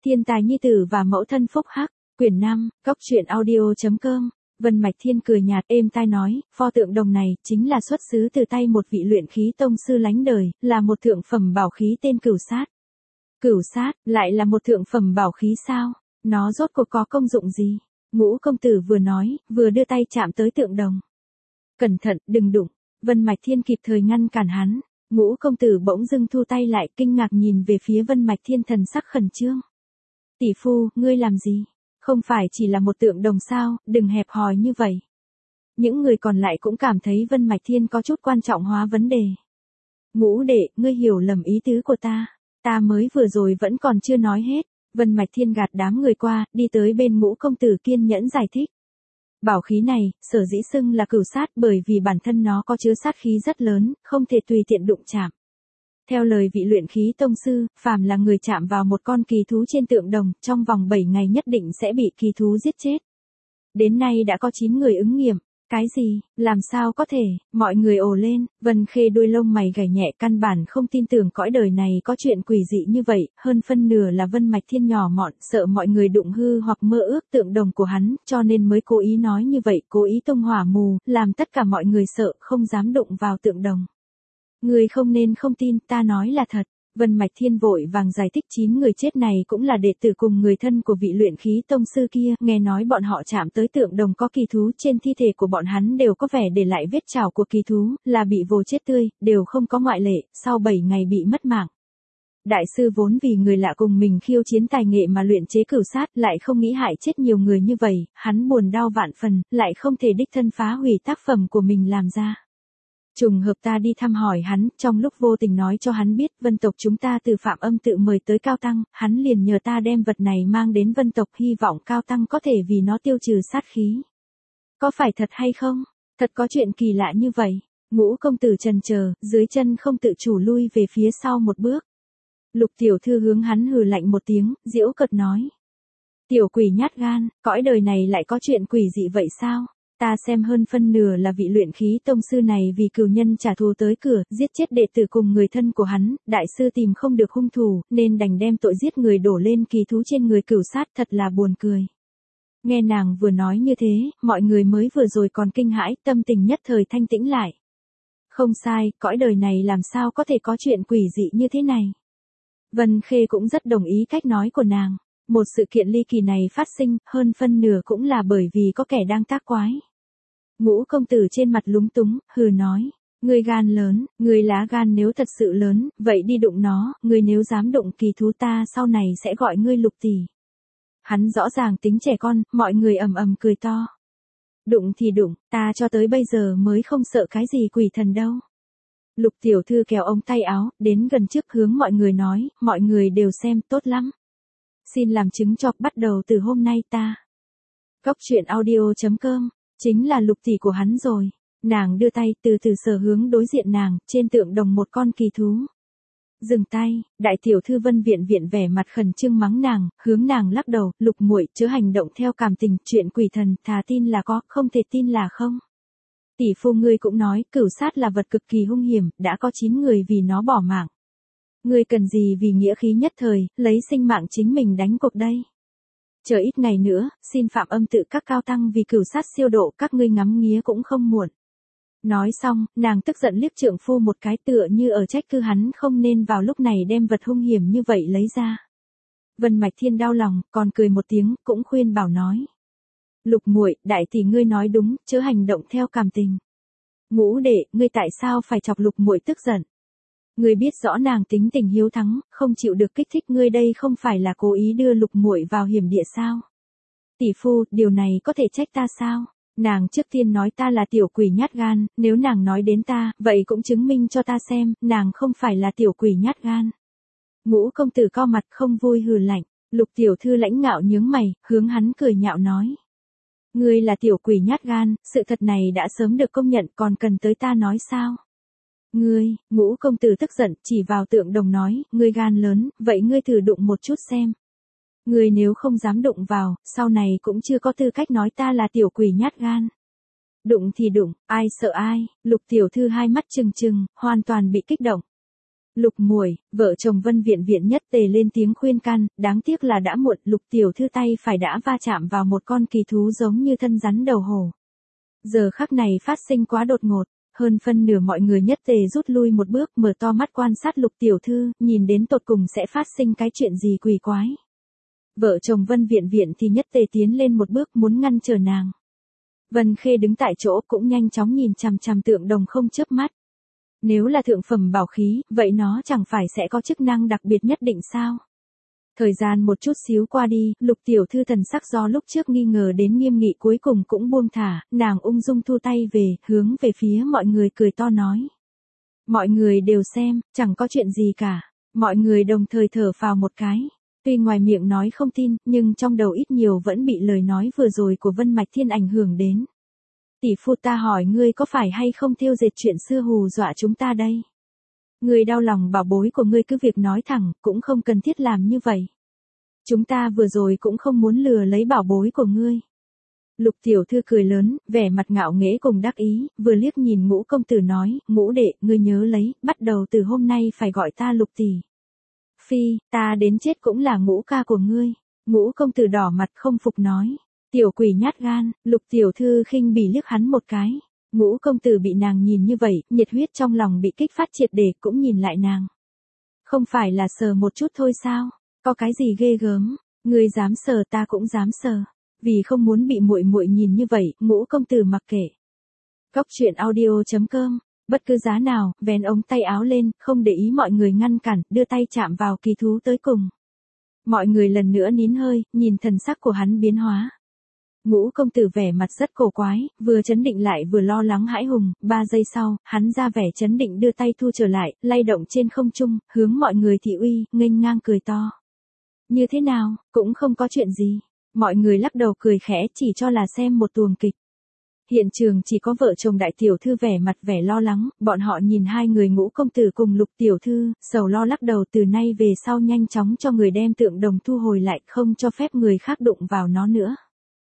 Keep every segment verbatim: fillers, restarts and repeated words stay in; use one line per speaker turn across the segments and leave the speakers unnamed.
Thiên tài nhi tử và mẫu thân phúc hắc, quyển năm, góc truyện audio chấm com. Vân Mạch Thiên cười nhạt êm tai nói, pho tượng đồng này chính là xuất xứ từ tay một vị luyện khí tông sư lánh đời, là một thượng phẩm bảo khí tên Cửu Sát. Cửu Sát, lại là một thượng phẩm bảo khí sao? Nó rốt cuộc có công dụng gì? Ngũ công tử vừa nói, vừa đưa tay chạm tới tượng đồng. Cẩn thận, đừng đụng. Vân Mạch Thiên kịp thời ngăn cản hắn. Ngũ công tử bỗng dưng thu tay lại, kinh ngạc nhìn về phía Vân Mạch Thiên, thần sắc khẩn trương. Tỷ phu, ngươi làm gì? Không phải chỉ là một tượng đồng sao, đừng hẹp hòi như vậy. Những người còn lại cũng cảm thấy Vân Mạch Thiên có chút quan trọng hóa vấn đề. Ngũ đệ, ngươi hiểu lầm ý tứ của ta. Ta mới vừa rồi vẫn còn chưa nói hết. Vân Mạch Thiên gạt đám người qua, đi tới bên Ngũ công tử kiên nhẫn giải thích. Bảo khí này, sở dĩ xưng là Cửu Sát bởi vì bản thân nó có chứa sát khí rất lớn, không thể tùy tiện đụng chạm. Theo lời vị luyện khí tông sư, phàm là người chạm vào một con kỳ thú trên tượng đồng, trong vòng bảy ngày nhất định sẽ bị kỳ thú giết chết. Đến nay đã có chín người ứng nghiệm. Cái gì, làm sao có thể, mọi người ồ lên, Vân Khê đuôi lông mày gảy nhẹ, căn bản không tin tưởng cõi đời này có chuyện quỷ dị như vậy, hơn phân nửa là Vân Mạch Thiên nhỏ mọn, sợ mọi người đụng hư hoặc mơ ước tượng đồng của hắn, cho nên mới cố ý nói như vậy, cố ý tung hỏa mù, làm tất cả mọi người sợ, không dám đụng vào tượng đồng. Người không nên không tin, ta nói là thật. Vân Mạch Thiên vội vàng giải thích chín người chết này cũng là đệ tử cùng người thân của vị luyện khí tông sư kia, nghe nói bọn họ chạm tới tượng đồng có kỳ thú, trên thi thể của bọn hắn đều có vẻ để lại vết chảo của kỳ thú, là bị vồ chết tươi, đều không có ngoại lệ, sau bảy ngày bị mất mạng. Đại sư vốn vì người lạ cùng mình khiêu chiến tài nghệ mà luyện chế Cửu Sát, lại không nghĩ hại chết nhiều người như vậy, hắn buồn đau vạn phần, lại không thể đích thân phá hủy tác phẩm của mình làm ra. Trùng hợp ta đi thăm hỏi hắn, trong lúc vô tình nói cho hắn biết Vân tộc chúng ta từ Phạm Âm tự mời tới Cao Tăng, hắn liền nhờ ta đem vật này mang đến Vân tộc, hy vọng Cao Tăng có thể vì nó tiêu trừ sát khí. Có phải thật hay không? Thật có chuyện kỳ lạ như vậy. Ngũ công tử trần chờ, dưới chân không tự chủ lui về phía sau một bước. Lục tiểu thư hướng hắn hừ lạnh một tiếng, giễu cợt nói. Tiểu quỷ nhát gan, cõi đời này lại có chuyện quỷ dị vậy sao? Ta xem hơn phân nửa là vị luyện khí tông sư này vì cừu nhân trả thù tới cửa, giết chết đệ tử cùng người thân của hắn, đại sư tìm không được hung thủ, nên đành đem tội giết người đổ lên kỳ thú trên người Cửu Sát, thật là buồn cười. Nghe nàng vừa nói như thế, mọi người mới vừa rồi còn kinh hãi, tâm tình nhất thời thanh tĩnh lại. Không sai, cõi đời này làm sao có thể có chuyện quỷ dị như thế này. Vân Khê cũng rất đồng ý cách nói của nàng. Một sự kiện ly kỳ này phát sinh, hơn phân nửa cũng là bởi vì có kẻ đang tác quái. Ngũ công tử trên mặt lúng túng, hừ nói, ngươi gan lớn, ngươi lá gan nếu thật sự lớn, vậy đi đụng nó, ngươi nếu dám đụng kỳ thú ta sau này sẽ gọi ngươi Lục tỷ. Hắn rõ ràng tính trẻ con, mọi người ầm ầm cười to. Đụng thì đụng, ta cho tới bây giờ mới không sợ cái gì quỷ thần đâu. Lục tiểu thư kéo ống tay áo, đến gần trước hướng mọi người nói, mọi người đều xem, tốt lắm. Xin làm chứng cho, bắt đầu từ hôm nay ta. Góc truyện audio chấm com, chính là Lục tỷ của hắn rồi. Nàng đưa tay từ từ sờ hướng đối diện nàng, trên tượng đồng một con kỳ thú. Dừng tay, đại tiểu thư Vân Viện Viện vẻ mặt khẩn trương mắng nàng, hướng nàng lắc đầu, Lục muội chớ hành động theo cảm tình, chuyện quỷ thần, thà tin là có, không thể tin là không. Tỷ phu ngươi cũng nói, Cửu Sát là vật cực kỳ hung hiểm, đã có chín người vì nó bỏ mạng. Ngươi cần gì vì nghĩa khí nhất thời, lấy sinh mạng chính mình đánh cuộc đây. Chờ ít ngày nữa, xin Phạm Âm tự các cao tăng vì Cửu Sát siêu độ, các ngươi ngắm nghía cũng không muộn. Nói xong, nàng tức giận liếc trượng phu một cái, tựa như ở trách cứ hắn không nên vào lúc này đem vật hung hiểm như vậy lấy ra. Vân Mạch Thiên đau lòng, còn cười một tiếng, cũng khuyên bảo nói. Lục muội, đại tỷ ngươi nói đúng, chớ hành động theo cảm tình. Ngũ đệ, ngươi tại sao phải chọc Lục muội tức giận? Ngươi biết rõ nàng tính tình hiếu thắng, không chịu được kích thích, ngươi đây không phải là cố ý đưa Lục muội vào hiểm địa sao? Tỷ phu, điều này có thể trách ta sao? Nàng trước tiên nói ta là tiểu quỷ nhát gan, nếu nàng nói đến ta, vậy cũng chứng minh cho ta xem, nàng không phải là tiểu quỷ nhát gan. Ngũ công tử co mặt không vui hừ lạnh, Lục tiểu thư lãnh ngạo nhướng mày, hướng hắn cười nhạo nói. Ngươi là tiểu quỷ nhát gan, sự thật này đã sớm được công nhận, còn cần tới ta nói sao? Ngươi, Ngũ công tử tức giận, chỉ vào tượng đồng nói, ngươi gan lớn, vậy ngươi thử đụng một chút xem. Ngươi nếu không dám đụng vào, sau này cũng chưa có tư cách nói ta là tiểu quỷ nhát gan. Đụng thì đụng, ai sợ ai, Lục tiểu thư hai mắt trừng trừng, hoàn toàn bị kích động. Lục muội, vợ chồng Vân Viện Viện nhất tề lên tiếng khuyên can, đáng tiếc là đã muộn, Lục tiểu thư tay phải đã va chạm vào một con kỳ thú giống như thân rắn đầu hổ. Giờ khắc này phát sinh quá đột ngột, hơn phân nửa mọi người nhất tề rút lui một bước, mở to mắt quan sát Lục tiểu thư, nhìn đến tột cùng sẽ phát sinh cái chuyện gì quỷ quái. Vợ chồng Vân Viện Viện thì nhất tề tiến lên một bước muốn ngăn trở nàng. Vân Khê đứng tại chỗ cũng nhanh chóng nhìn chằm chằm tượng đồng không chớp mắt. Nếu là thượng phẩm bảo khí, vậy nó chẳng phải sẽ có chức năng đặc biệt nhất định sao? Thời gian một chút xíu qua đi, Lục tiểu thư thần sắc do lúc trước nghi ngờ đến nghiêm nghị cuối cùng cũng buông thả, nàng ung dung thu tay về, hướng về phía mọi người cười to nói. Mọi người đều xem, chẳng có chuyện gì cả. Mọi người đồng thời thở phào một cái. Tuy ngoài miệng nói không tin, nhưng trong đầu ít nhiều vẫn bị lời nói vừa rồi của Vân Mạch Thiên ảnh hưởng đến. Tỷ phu, ta hỏi ngươi có phải hay không thêu dệt chuyện xưa hù dọa chúng ta đây? Ngươi đau lòng bảo bối của ngươi cứ việc nói thẳng, cũng không cần thiết làm như vậy. Chúng ta vừa rồi cũng không muốn lừa lấy bảo bối của ngươi. Lục tiểu thư cười lớn, vẻ mặt ngạo nghễ cùng đắc ý, vừa liếc nhìn Ngũ công tử nói, Ngũ đệ, ngươi nhớ lấy, bắt đầu từ hôm nay phải gọi ta Lục tỷ. Phi, ta đến chết cũng là Ngũ ca của ngươi. Ngũ công tử đỏ mặt không phục nói. Tiểu quỷ nhát gan, Lục tiểu thư khinh bỉ liếc hắn một cái. Ngũ công tử bị nàng nhìn như vậy, nhiệt huyết trong lòng bị kích phát triệt để, cũng nhìn lại nàng. Không phải là sờ một chút thôi sao? Có cái gì ghê gớm? Ngươi dám sờ ta cũng dám sờ. Vì không muốn bị muội muội nhìn như vậy, Ngũ công tử mặc kệ. Góc truyện audio chấm com. Bất cứ giá nào, vén ống tay áo lên, không để ý mọi người ngăn cản, đưa tay chạm vào kỳ thú tới cùng. Mọi người lần nữa nín hơi, nhìn thần sắc của hắn biến hóa. Ngũ công tử vẻ mặt rất cổ quái, vừa chấn định lại vừa lo lắng hãi hùng, ba giây sau, hắn ra vẻ chấn định đưa tay thu trở lại, lay động trên không trung, hướng mọi người thị uy, nghênh ngang cười to. Như thế nào, cũng không có chuyện gì. Mọi người lắc đầu cười khẽ chỉ cho là xem một tuồng kịch. Hiện trường chỉ có vợ chồng đại tiểu thư vẻ mặt vẻ lo lắng, bọn họ nhìn hai người Ngũ công tử cùng Lục tiểu thư, sầu lo lắc đầu từ nay về sau nhanh chóng cho người đem tượng đồng thu hồi lại, không cho phép người khác đụng vào nó nữa.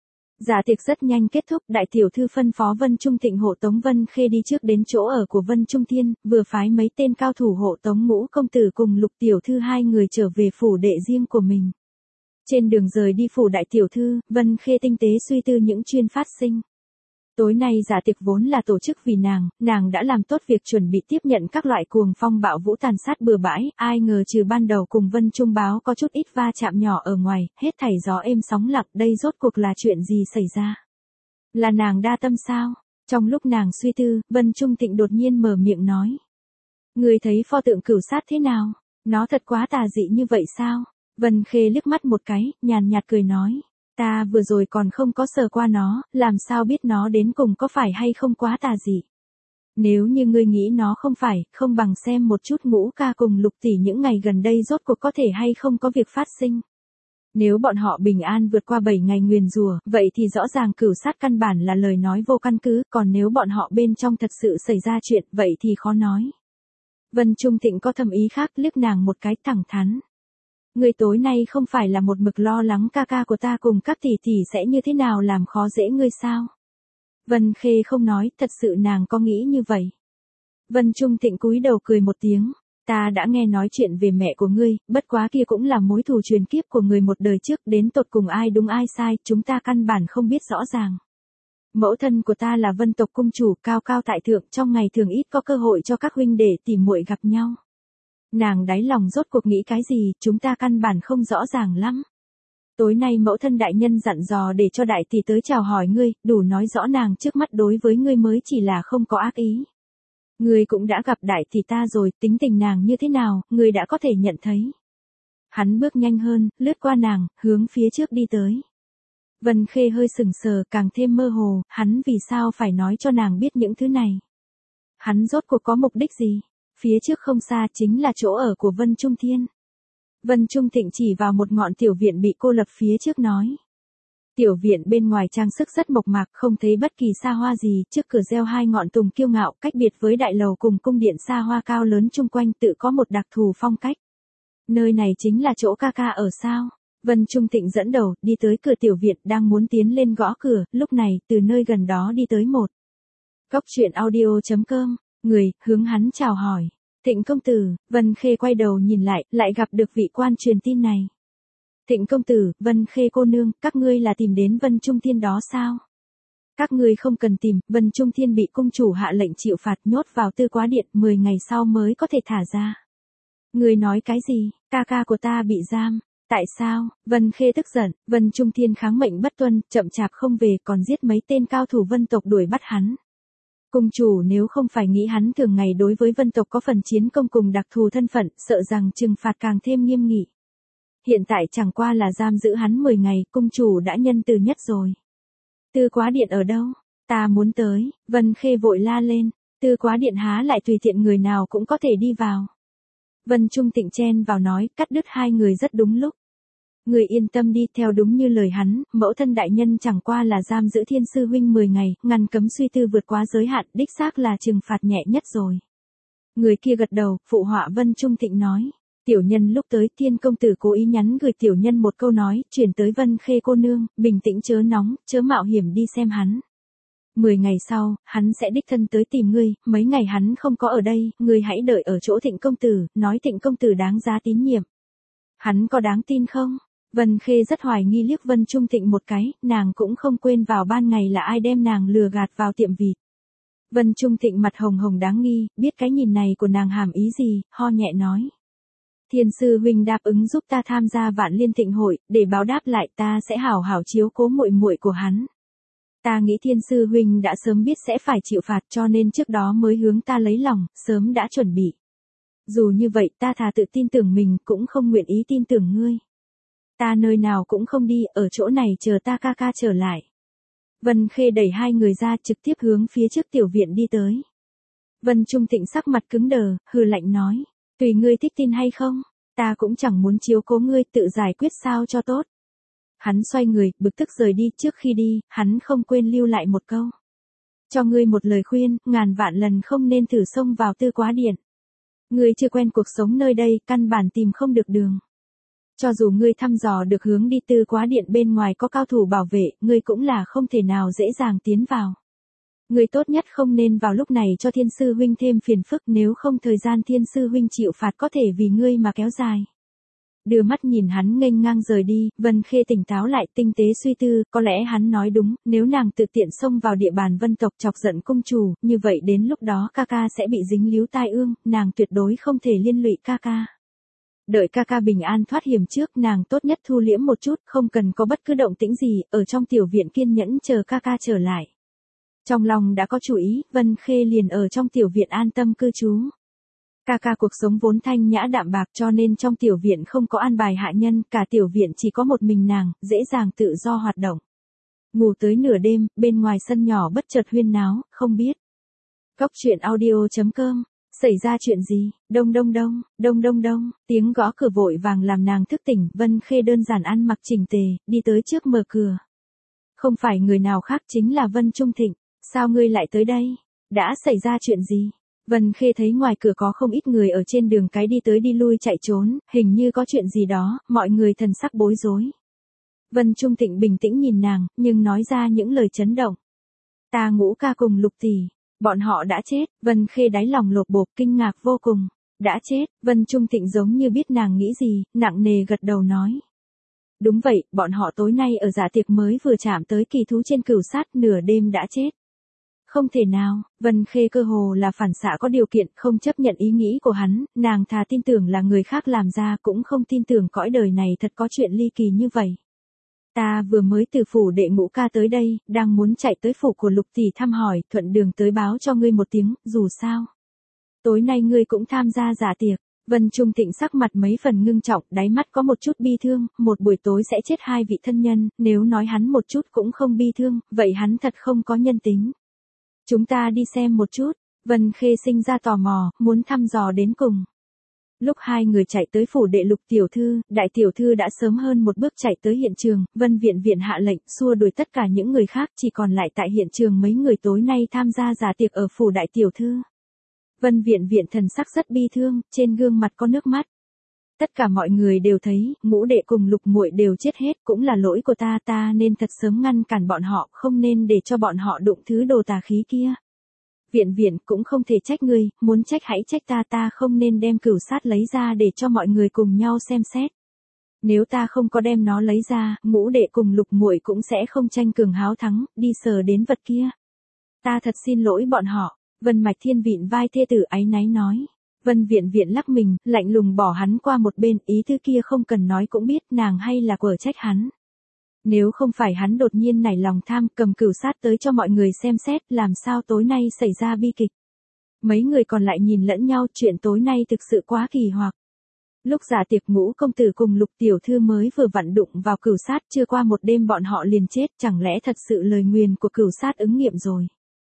Dạ tiệc rất nhanh kết thúc, đại tiểu thư phân phó Vân Trung Thịnh hộ tống Vân Khê đi trước đến chỗ ở của Vân Trung Thiên, vừa phái mấy tên cao thủ hộ tống Ngũ công tử cùng Lục tiểu thư hai người trở về phủ đệ riêng của mình. Trên đường rời đi phủ đại tiểu thư, Vân Khê tinh tế suy tư những chuyện phát sinh. Tối nay dạ tiệc vốn là tổ chức vì nàng, nàng đã làm tốt việc chuẩn bị tiếp nhận các loại cuồng phong bạo vũ tàn sát bừa bãi, ai ngờ trừ ban đầu cùng Vân Trung báo có chút ít va chạm nhỏ ở ngoài, hết thảy gió êm sóng lặng, đây rốt cuộc là chuyện gì xảy ra? Là nàng đa tâm sao? Trong lúc nàng suy tư, Vân Trung Thịnh đột nhiên mở miệng nói. Người thấy pho tượng cửu sát thế nào? Nó thật quá tà dị như vậy sao? Vân Khê liếc mắt một cái, nhàn nhạt cười nói. Ta vừa rồi còn không có sờ qua nó, làm sao biết nó đến cùng có phải hay không quá tà dị. Nếu như ngươi nghĩ nó không phải, không bằng xem một chút Ngũ ca cùng Lục tỷ những ngày gần đây rốt cuộc có thể hay không có việc phát sinh. Nếu bọn họ bình an vượt qua bảy ngày nguyền rủa, vậy thì rõ ràng cửu sát căn bản là lời nói vô căn cứ, còn nếu bọn họ bên trong thật sự xảy ra chuyện, vậy thì khó nói. Vân Trung Thịnh có thầm ý khác, liếc nàng một cái thẳng thắn. Người tối nay không phải là một mực lo lắng ca ca của ta cùng các tỷ tỷ sẽ như thế nào làm khó dễ ngươi sao? Vân Khê không nói, thật sự nàng có nghĩ như vậy. Vân Trung Thịnh cúi đầu cười một tiếng, ta đã nghe nói chuyện về mẹ của ngươi, bất quá kia cũng là mối thù truyền kiếp của người một đời trước, đến tột cùng ai đúng ai sai, chúng ta căn bản không biết rõ ràng. Mẫu thân của ta là Vân tộc cung chủ, cao cao tại thượng, trong ngày thường ít có cơ hội cho các huynh đệ tỉ muội gặp nhau. Nàng đáy lòng rốt cuộc nghĩ cái gì, chúng ta căn bản không rõ ràng lắm. Tối nay mẫu thân đại nhân dặn dò để cho đại tỷ tới chào hỏi ngươi, đủ nói rõ nàng trước mắt đối với ngươi mới chỉ là không có ác ý. Ngươi cũng đã gặp đại tỷ ta rồi, tính tình nàng như thế nào, ngươi đã có thể nhận thấy. Hắn bước nhanh hơn, lướt qua nàng, hướng phía trước đi tới. Vân Khê hơi sừng sờ, càng thêm mơ hồ, hắn vì sao phải nói cho nàng biết những thứ này. Hắn rốt cuộc có mục đích gì? Phía trước không xa chính là chỗ ở của Vân Trung Thiên. Vân Trung Thịnh chỉ vào một ngọn tiểu viện bị cô lập phía trước nói. Tiểu viện bên ngoài trang sức rất mộc mạc, không thấy bất kỳ xa hoa gì, trước cửa gieo hai ngọn tùng kiêu ngạo, cách biệt với đại lầu cùng cung điện xa hoa cao lớn chung quanh, tự có một đặc thù phong cách. Nơi này chính là chỗ ca ca ở sao? Vân Trung Thịnh dẫn đầu, đi tới cửa tiểu viện, đang muốn tiến lên gõ cửa, lúc này, từ nơi gần đó đi tới một. Góc truyện audio chấm com, người, hướng hắn chào hỏi. Thịnh công tử, Vân Khê quay đầu nhìn lại, lại gặp được vị quan truyền tin này. Thịnh công tử, Vân Khê cô nương, các ngươi là tìm đến Vân Trung Thiên đó sao? Các ngươi không cần tìm, Vân Trung Thiên bị cung chủ hạ lệnh chịu phạt nhốt vào Tư Quá Điện, mười ngày sau mới có thể thả ra. Ngươi nói cái gì, ca ca của ta bị giam, tại sao? Vân Khê tức giận, Vân Trung Thiên kháng mệnh bất tuân, chậm chạp không về còn giết mấy tên cao thủ Vân tộc đuổi bắt hắn. Cung chủ nếu không phải nghĩ hắn thường ngày đối với Vân tộc có phần chiến công cùng đặc thù thân phận, sợ rằng trừng phạt càng thêm nghiêm nghị. Hiện tại chẳng qua là giam giữ hắn mười ngày, cung chủ đã nhân từ nhất rồi. Tư Quá Điện ở đâu? Ta muốn tới, Vân Khê vội la lên, Tư Quá Điện há lại tùy tiện người nào cũng có thể đi vào. Vân Trung Tịnh chen vào nói, cắt đứt hai người rất đúng lúc. Người yên tâm đi, theo đúng như lời hắn, mẫu thân đại nhân chẳng qua là giam giữ Thiên sư huynh mười ngày, ngăn cấm suy tư vượt quá giới hạn, đích xác là trừng phạt nhẹ nhất rồi. Người kia gật đầu, phụ họa Vân Trung Tịnh nói. Tiểu nhân lúc tới, Thiên công tử cố ý nhắn gửi tiểu nhân một câu nói, chuyển tới Vân Khê cô nương, bình tĩnh chớ nóng, chớ mạo hiểm đi xem hắn. Mười ngày sau, hắn sẽ đích thân tới tìm ngươi, mấy ngày hắn không có ở đây, ngươi hãy đợi ở chỗ Thịnh công tử, nói Thịnh công tử đáng giá tín nhiệm. Hắn có đáng tin không? Vân Khê rất hoài nghi liếc Vân Trung Tịnh một cái, nàng cũng không quên vào ban ngày là ai đem nàng lừa gạt vào tiệm vịt. Vân Trung Tịnh mặt hồng hồng đáng nghi, biết cái nhìn này của nàng hàm ý gì, ho nhẹ nói. Thiên sư huynh đáp ứng giúp ta tham gia Vạn Liên Thịnh hội, để báo đáp lại ta sẽ hảo hảo chiếu cố muội muội của hắn. Ta nghĩ Thiên sư huynh đã sớm biết sẽ phải chịu phạt cho nên trước đó mới hướng ta lấy lòng, sớm đã chuẩn bị. Dù như vậy ta thà tự tin tưởng mình cũng không nguyện ý tin tưởng ngươi. Ta nơi nào cũng không đi, ở chỗ này chờ ta ca ca trở lại. Vân Khê đẩy hai người ra trực tiếp hướng phía trước tiểu viện đi tới. Vân Trung Tịnh sắc mặt cứng đờ, hừ lạnh nói. Tùy ngươi thích tin hay không, ta cũng chẳng muốn chiếu cố ngươi, tự giải quyết sao cho tốt. Hắn xoay người, bực tức rời đi, trước khi đi, hắn không quên lưu lại một câu. Cho ngươi một lời khuyên, ngàn vạn lần không nên thử xông vào Tư Quá Điện. Ngươi chưa quen cuộc sống nơi đây, căn bản tìm không được đường. Cho dù ngươi thăm dò được hướng đi Tư Quá Điện bên ngoài có cao thủ bảo vệ, ngươi cũng là không thể nào dễ dàng tiến vào. Ngươi tốt nhất không nên vào lúc này cho Thiên sư huynh thêm phiền phức, nếu không thời gian Thiên sư huynh chịu phạt có thể vì ngươi mà kéo dài. Đưa mắt nhìn hắn nghênh ngang rời đi, Vân Khê tỉnh táo lại, tinh tế suy tư, có lẽ hắn nói đúng, nếu nàng tự tiện xông vào địa bàn Vân tộc chọc giận cung chủ, như vậy đến lúc đó ca ca sẽ bị dính líu tai ương, nàng tuyệt đối không thể liên lụy ca ca. Đợi ca ca bình an thoát hiểm trước, nàng tốt nhất thu liễm một chút, không cần có bất cứ động tĩnh gì, ở trong tiểu viện kiên nhẫn chờ ca ca trở lại. Trong lòng đã có chủ ý, Vân Khê liền ở trong tiểu viện an tâm cư trú. Ca ca cuộc sống vốn thanh nhã đạm bạc cho nên trong tiểu viện không có an bài hạ nhân, cả tiểu viện chỉ có một mình nàng, dễ dàng tự do hoạt động. Ngủ tới nửa đêm, bên ngoài sân nhỏ bất chợt huyên náo, không biết. Cốc truyện audio chấm com, xảy ra chuyện gì, đông đông đông, đông đông đông, tiếng gõ cửa vội vàng làm nàng thức tỉnh, Vân Khê đơn giản ăn mặc chỉnh tề, đi tới trước mở cửa. Không phải người nào khác chính là Vân Trung Thịnh, sao ngươi lại tới đây, đã xảy ra chuyện gì? Vân Khê thấy ngoài cửa có không ít người ở trên đường cái đi tới đi lui chạy trốn, hình như có chuyện gì đó, mọi người thần sắc bối rối. Vân Trung Tịnh bình tĩnh nhìn nàng, nhưng nói ra những lời chấn động. Ta Ngũ ca cùng Lục tỷ, bọn họ đã chết, Vân Khê đáy lòng lột bột kinh ngạc vô cùng. Đã chết, Vân Trung Tịnh giống như biết nàng nghĩ gì, nặng nề gật đầu nói. Đúng vậy, bọn họ tối nay ở dạ tiệc mới vừa chạm tới kỳ thú trên cửu sát, nửa đêm đã chết. Không thể nào, Vân Khê cơ hồ là phản xạ có điều kiện, không chấp nhận ý nghĩ của hắn, nàng thà tin tưởng là người khác làm ra cũng không tin tưởng cõi đời này thật có chuyện ly kỳ như vậy. Ta vừa mới từ phủ đệ Ngũ ca tới đây, đang muốn chạy tới phủ của Lục tỷ thăm hỏi, thuận đường tới báo cho ngươi một tiếng, dù sao. Tối nay ngươi cũng tham gia dạ tiệc. Vân Trung Tịnh sắc mặt mấy phần ngưng trọng, đáy mắt có một chút bi thương, một buổi tối sẽ chết hai vị thân nhân, nếu nói hắn một chút cũng không bi thương, vậy hắn thật không có nhân tính. Chúng ta đi xem một chút, Vân Khê sinh ra tò mò, muốn thăm dò đến cùng. Lúc hai người chạy tới phủ đệ Lục tiểu thư, đại tiểu thư đã sớm hơn một bước chạy tới hiện trường, Vân viện viện hạ lệnh xua đuổi tất cả những người khác, chỉ còn lại tại hiện trường mấy người tối nay tham gia dạ tiệc ở phủ đại tiểu thư. Vân viện viện thần sắc rất bi thương, trên gương mặt có nước mắt. Tất cả mọi người đều thấy, Ngũ đệ cùng Lục muội đều chết hết, cũng là lỗi của ta, ta nên thật sớm ngăn cản bọn họ, không nên để cho bọn họ đụng thứ đồ tà khí kia. Viện viện cũng không thể trách ngươi, muốn trách hãy trách ta, ta không nên đem cửu sát lấy ra để cho mọi người cùng nhau xem xét. Nếu ta không có đem nó lấy ra, ngũ đệ cùng lục muội cũng sẽ không tranh cường háo thắng, đi sờ đến vật kia. Ta thật xin lỗi bọn họ. Vân Mạch Thiên vịn vai thê tử áy náy nói. Vân Viện Viện lắc mình, lạnh lùng bỏ hắn qua một bên, ý thứ kia không cần nói cũng biết nàng hay là quở trách hắn. Nếu không phải hắn đột nhiên nảy lòng tham cầm cửu sát tới cho mọi người xem xét, làm sao tối nay xảy ra bi kịch. Mấy người còn lại nhìn lẫn nhau, chuyện tối nay thực sự quá kỳ hoặc. Lúc giả tiệc ngũ công tử cùng lục tiểu thư mới vừa vặn đụng vào cửu sát, chưa qua một đêm bọn họ liền chết, chẳng lẽ thật sự lời nguyền của cửu sát ứng nghiệm rồi.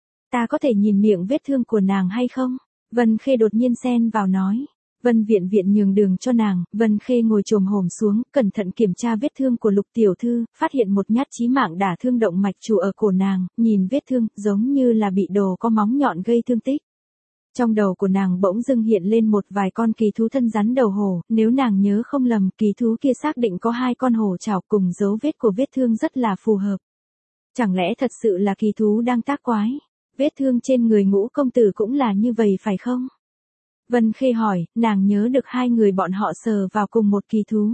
Ta có thể nhìn miệng vết thương của nàng hay không? Vân Khê đột nhiên xen vào nói. Vân Viện Viện nhường đường cho nàng, Vân Khê ngồi chồm hổm xuống, cẩn thận kiểm tra vết thương của lục tiểu thư, phát hiện một nhát chí mạng đả thương động mạch chủ ở cổ nàng, nhìn vết thương, giống như là bị đồ có móng nhọn gây thương tích. Trong đầu của nàng bỗng dưng hiện lên một vài con kỳ thú thân rắn đầu hổ, nếu nàng nhớ không lầm, kỳ thú kia xác định có hai con hổ chảo cùng dấu vết của vết thương rất là phù hợp. Chẳng lẽ thật sự là kỳ thú đang tác quái? Vết thương trên người ngũ công tử cũng là như vậy phải không? Vân Khê hỏi, nàng nhớ được hai người bọn họ sờ vào cùng một kỳ thú.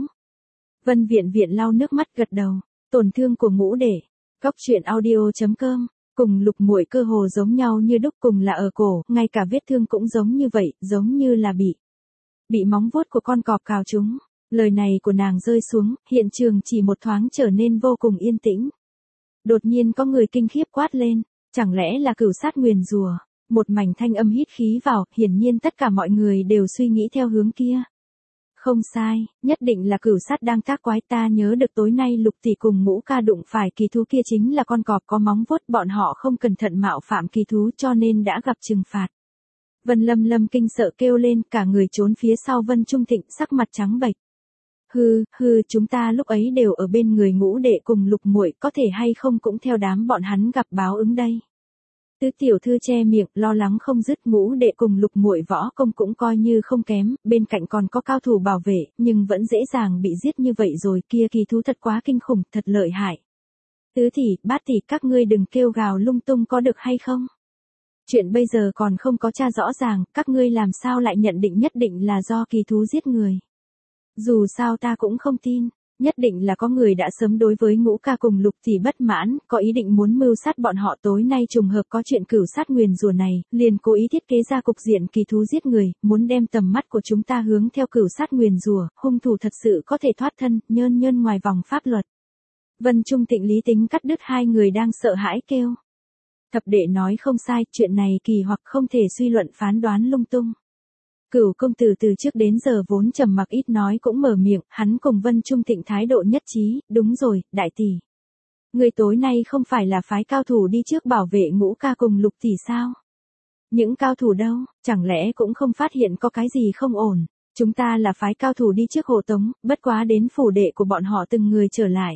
Vân Viện Viện lau nước mắt gật đầu, tổn thương của ngũ đệ. Góc truyện audio chấm com, cùng lục muội cơ hồ giống nhau như đúc, cùng là ở cổ, ngay cả vết thương cũng giống như vậy, giống như là bị. Bị móng vuốt của con cọp cào chúng. Lời này của nàng rơi xuống, hiện trường chỉ một thoáng trở nên vô cùng yên tĩnh. Đột nhiên có người kinh khiếp quát lên. Chẳng lẽ là cửu sát nguyền rủa? Một mảnh thanh âm hít khí vào, hiển nhiên tất cả mọi người đều suy nghĩ theo hướng kia. Không sai, nhất định là cửu sát đang tác quái, ta nhớ được tối nay lục tỷ cùng ngũ ca đụng phải kỳ thú kia chính là con cọp có móng vuốt, bọn họ không cẩn thận mạo phạm kỳ thú cho nên đã gặp trừng phạt. Vân Lâm Lâm kinh sợ kêu lên, cả người trốn phía sau Vân Trung Thịnh, sắc mặt trắng bệch. Hừ, hừ, chúng ta lúc ấy đều ở bên người ngũ đệ cùng lục muội, có thể hay không cũng theo đám bọn hắn gặp báo ứng đây. Tứ tiểu thư che miệng, lo lắng không dứt, ngũ đệ cùng lục muội võ công cũng coi như không kém, bên cạnh còn có cao thủ bảo vệ, nhưng vẫn dễ dàng bị giết như vậy rồi, kia kỳ thú thật quá kinh khủng, thật lợi hại. Tứ tỷ, bát tỷ, các ngươi đừng kêu gào lung tung có được hay không? Chuyện bây giờ còn không có tra rõ ràng, các ngươi làm sao lại nhận định nhất định là do kỳ thú giết người? Dù sao ta cũng không tin, nhất định là có người đã sớm đối với ngũ ca cùng lục tỷ bất mãn, có ý định muốn mưu sát bọn họ, tối nay trùng hợp có chuyện cửu sát nguyền rủa này, liền cố ý thiết kế ra cục diện kỳ thú giết người, muốn đem tầm mắt của chúng ta hướng theo cửu sát nguyền rủa, hung thủ thật sự có thể thoát thân, nhơn nhơn ngoài vòng pháp luật. Vân Trung Tịnh lý tính cắt đứt hai người đang sợ hãi kêu. Thập đệ nói không sai, chuyện này kỳ hoặc không thể suy luận phán đoán lung tung. Cửu công tử từ trước đến giờ vốn trầm mặc ít nói cũng mở miệng, hắn cùng Vân Trung Thịnh thái độ nhất trí, đúng rồi, đại tỷ. Người tối nay không phải là phái cao thủ đi trước bảo vệ ngũ ca cùng lục tỷ sao? Những cao thủ đâu, chẳng lẽ cũng không phát hiện có cái gì không ổn? Chúng ta là phái cao thủ đi trước hộ tống, bất quá đến phủ đệ của bọn họ từng người trở lại.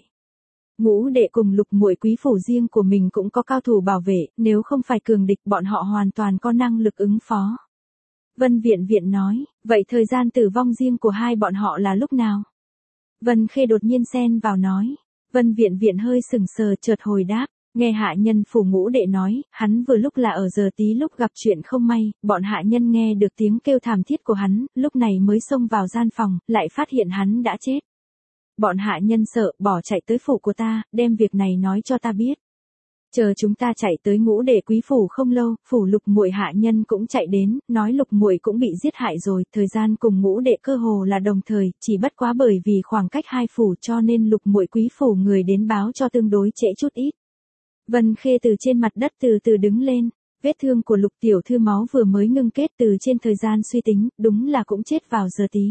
Ngũ đệ cùng lục muội quý phủ riêng của mình cũng có cao thủ bảo vệ, nếu không phải cường địch bọn họ hoàn toàn có năng lực ứng phó. Vân Viện Viện nói, vậy thời gian tử vong riêng của hai bọn họ là lúc nào? Vân Khê đột nhiên xen vào nói. Vân Viện Viện hơi sừng sờ chợt hồi đáp, nghe hạ nhân phủ ngũ đệ nói, hắn vừa lúc là ở giờ tí lúc gặp chuyện không may, bọn hạ nhân nghe được tiếng kêu thảm thiết của hắn, lúc này mới xông vào gian phòng, lại phát hiện hắn đã chết. Bọn hạ nhân sợ, bỏ chạy tới phủ của ta, đem việc này nói cho ta biết. Chờ chúng ta chạy tới ngũ đệ quý phủ không lâu, phủ lục muội hạ nhân cũng chạy đến, nói lục muội cũng bị giết hại rồi, thời gian cùng ngũ đệ cơ hồ là đồng thời, chỉ bất quá bởi vì khoảng cách hai phủ cho nên lục muội quý phủ người đến báo cho tương đối trễ chút ít. Vân Khê từ trên mặt đất từ từ đứng lên, vết thương của lục tiểu thư máu vừa mới ngưng kết, từ trên thời gian suy tính, đúng là cũng chết vào giờ tí.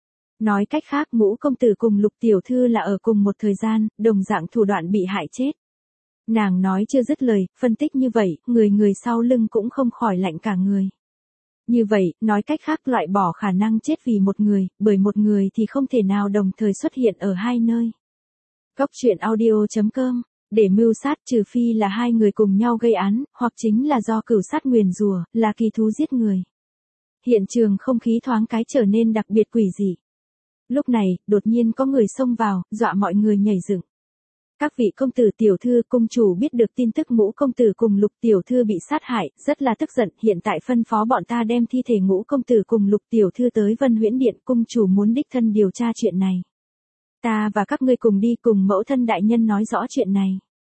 Nói cách khác, ngũ công tử cùng lục tiểu thư là ở cùng một thời gian, đồng dạng thủ đoạn bị hại chết. Nàng nói chưa dứt lời, phân tích như vậy, người người sau lưng cũng không khỏi lạnh cả người. Như vậy, nói cách khác loại bỏ khả năng chết vì một người, bởi một người thì không thể nào đồng thời xuất hiện ở hai nơi. Góc truyện audio chấm com, để mưu sát trừ phi là hai người cùng nhau gây án, hoặc chính là do cửu sát nguyền rủa, là kỳ thú giết người. Hiện trường không khí thoáng cái trở nên đặc biệt quỷ dị. Lúc này, đột nhiên có người xông vào, dọa mọi người nhảy dựng. Các vị công tử tiểu thư, cung chủ biết được tin tức Ngũ công tử cùng Lục tiểu thư bị sát hại, rất là tức giận, hiện tại phân phó bọn ta đem thi thể Ngũ công tử cùng Lục tiểu thư tới Vân Huyễn Điện, cung chủ muốn đích thân điều tra chuyện này. Ta và các ngươi cùng đi, cùng mẫu thân đại nhân nói rõ chuyện này.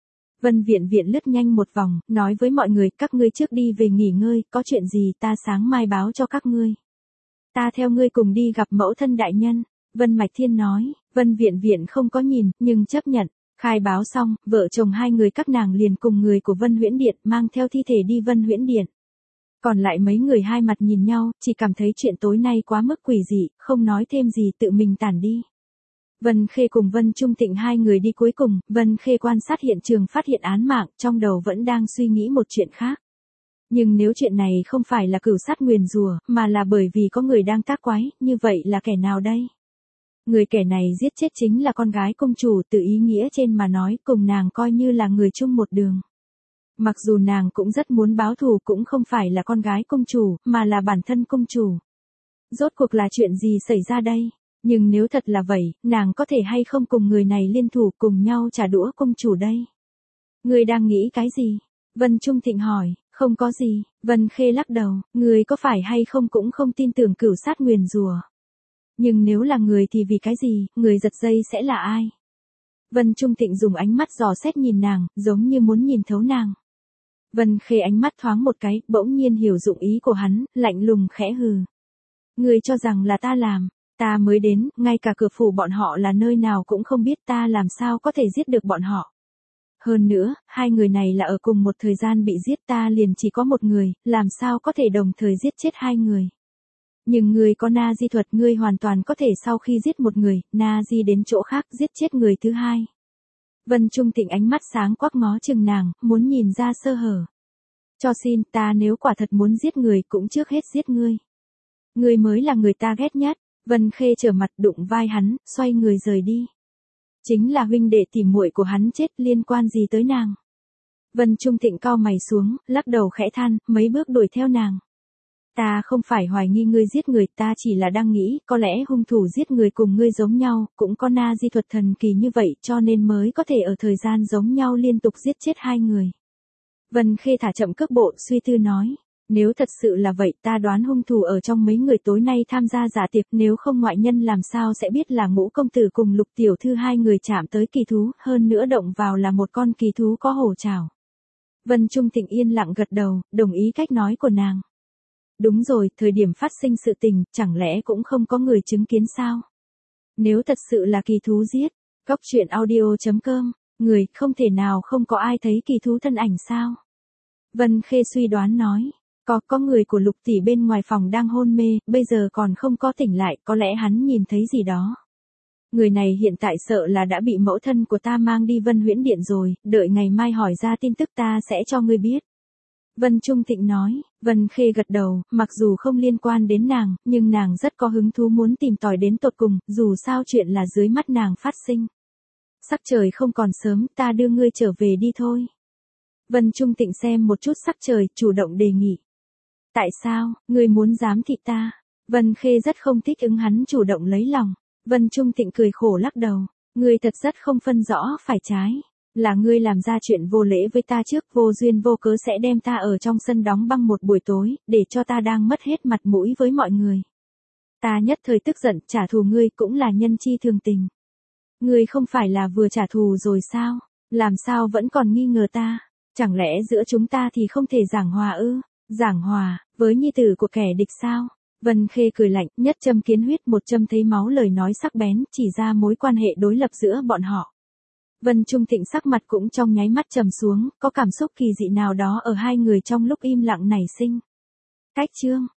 Vân Viện Viện lướt nhanh một vòng, nói với mọi người, các ngươi trước đi về nghỉ ngơi, có chuyện gì ta sáng mai báo cho các ngươi. Ta theo ngươi cùng đi gặp mẫu thân đại nhân. Vân Mạch Thiên nói. Vân Viện Viện không có nhìn, nhưng chấp nhận. Khai báo xong, vợ chồng hai người các nàng liền cùng người của Vân Huyễn Điện mang theo thi thể đi Vân Huyễn Điện. Còn lại mấy người hai mặt nhìn nhau, chỉ cảm thấy chuyện tối nay quá mức quỷ dị, không nói thêm gì tự mình tản đi. Vân Khê cùng Vân Trung Tịnh hai người đi cuối cùng, Vân Khê quan sát hiện trường phát hiện án mạng, trong đầu vẫn đang suy nghĩ một chuyện khác. Nhưng nếu chuyện này không phải là cửu sát nguyền rủa, mà là bởi vì có người đang tác quái, như vậy là kẻ nào đây? Người kẻ này giết chết chính là con gái công chủ, từ ý nghĩa trên mà nói, cùng nàng coi như là người chung một đường. Mặc dù nàng cũng rất muốn báo thù, cũng không phải là con gái công chủ, mà là bản thân công chủ. Rốt cuộc là chuyện gì xảy ra đây? Nhưng nếu thật là vậy, nàng có thể hay không cùng người này liên thủ cùng nhau trả đũa công chủ đây? Người đang nghĩ cái gì? Vân Trung Thịnh hỏi. Không có gì. Vân Khê lắc đầu. Người có phải hay không cũng không tin tưởng cửu sát nguyền rủa. Nhưng nếu là người thì vì cái gì, người giật dây sẽ là ai? Vân Trung Thịnh dùng ánh mắt dò xét nhìn nàng, giống như muốn nhìn thấu nàng. Vân Khê ánh mắt thoáng một cái, bỗng nhiên hiểu dụng ý của hắn, lạnh lùng khẽ hừ. Người cho rằng là ta làm, ta mới đến, ngay cả cửa phủ bọn họ là nơi nào cũng không biết, ta làm sao có thể giết được bọn họ. Hơn nữa, hai người này là ở cùng một thời gian bị giết, ta liền chỉ có một người, làm sao có thể đồng thời giết chết hai người. Nhưng người có na di thuật, ngươi hoàn toàn có thể sau khi giết một người, na di đến chỗ khác giết chết người thứ hai. Vân Trung Tịnh ánh mắt sáng quắc ngó chừng nàng, muốn nhìn ra sơ hở. Cho xin, ta nếu quả thật muốn giết người cũng trước hết giết ngươi. Ngươi mới là người ta ghét nhất. Vân Khê trở mặt đụng vai hắn, xoay người rời đi. Chính là huynh đệ tỉ muội của hắn chết, liên quan gì tới nàng. Vân Trung Thịnh cau mày xuống, lắc đầu khẽ than, mấy bước đuổi theo nàng. Ta không phải hoài nghi ngươi giết người, ta chỉ là đang nghĩ, có lẽ hung thủ giết người cùng ngươi giống nhau, cũng có na di thuật thần kỳ như vậy, cho nên mới có thể ở thời gian giống nhau liên tục giết chết hai người. Vân Khê thả chậm cước bộ, suy tư nói. Nếu thật sự là vậy, ta đoán hung thủ ở trong mấy người tối nay tham gia dạ tiệc, nếu không ngoại nhân làm sao sẽ biết là Ngũ công tử cùng Lục tiểu thư hai người chạm tới kỳ thú, hơn nữa động vào là một con kỳ thú có hổ trảo. Vân Trung Thịnh yên lặng gật đầu, đồng ý cách nói của nàng. Đúng rồi, thời điểm phát sinh sự tình, chẳng lẽ cũng không có người chứng kiến sao? Nếu thật sự là kỳ thú giết, Góc Truyện Audio chấm com, người, không thể nào không có ai thấy kỳ thú thân ảnh sao? Vân Khê suy đoán nói. Có, có người của Lục tỷ bên ngoài phòng đang hôn mê, bây giờ còn không có tỉnh lại, có lẽ hắn nhìn thấy gì đó. Người này hiện tại sợ là đã bị mẫu thân của ta mang đi Vân Huyễn Điện rồi, đợi ngày mai hỏi ra tin tức ta sẽ cho ngươi biết. Vân Trung Thịnh nói. Vân Khê gật đầu, mặc dù không liên quan đến nàng, nhưng nàng rất có hứng thú muốn tìm tòi đến tột cùng, dù sao chuyện là dưới mắt nàng phát sinh. Sắc trời không còn sớm, ta đưa ngươi trở về đi thôi. Vân Trung Tịnh xem một chút sắc trời, chủ động đề nghị. Tại sao, ngươi muốn giám thị ta? Vân Khê rất không thích ứng hắn chủ động lấy lòng. Vân Trung Tịnh cười khổ lắc đầu. Ngươi thật rất không phân rõ phải trái. Là ngươi làm ra chuyện vô lễ với ta trước, vô duyên vô cớ sẽ đem ta ở trong sân đóng băng một buổi tối, để cho ta đang mất hết mặt mũi với mọi người. Ta nhất thời tức giận, trả thù ngươi cũng là nhân chi thường tình. Ngươi không phải là vừa trả thù rồi sao? Làm sao vẫn còn nghi ngờ ta? Chẳng lẽ giữa chúng ta thì không thể giảng hòa ư? Giảng hòa, với nhi tử của kẻ địch sao? Vân Khê cười lạnh, nhất châm kiến huyết một châm thấy máu, lời nói sắc bén, chỉ ra mối quan hệ đối lập giữa bọn họ. Vân Trung Thịnh sắc mặt cũng trong nháy mắt trầm xuống, có cảm xúc kỳ dị nào đó ở hai người trong lúc im lặng nảy sinh. Cách chương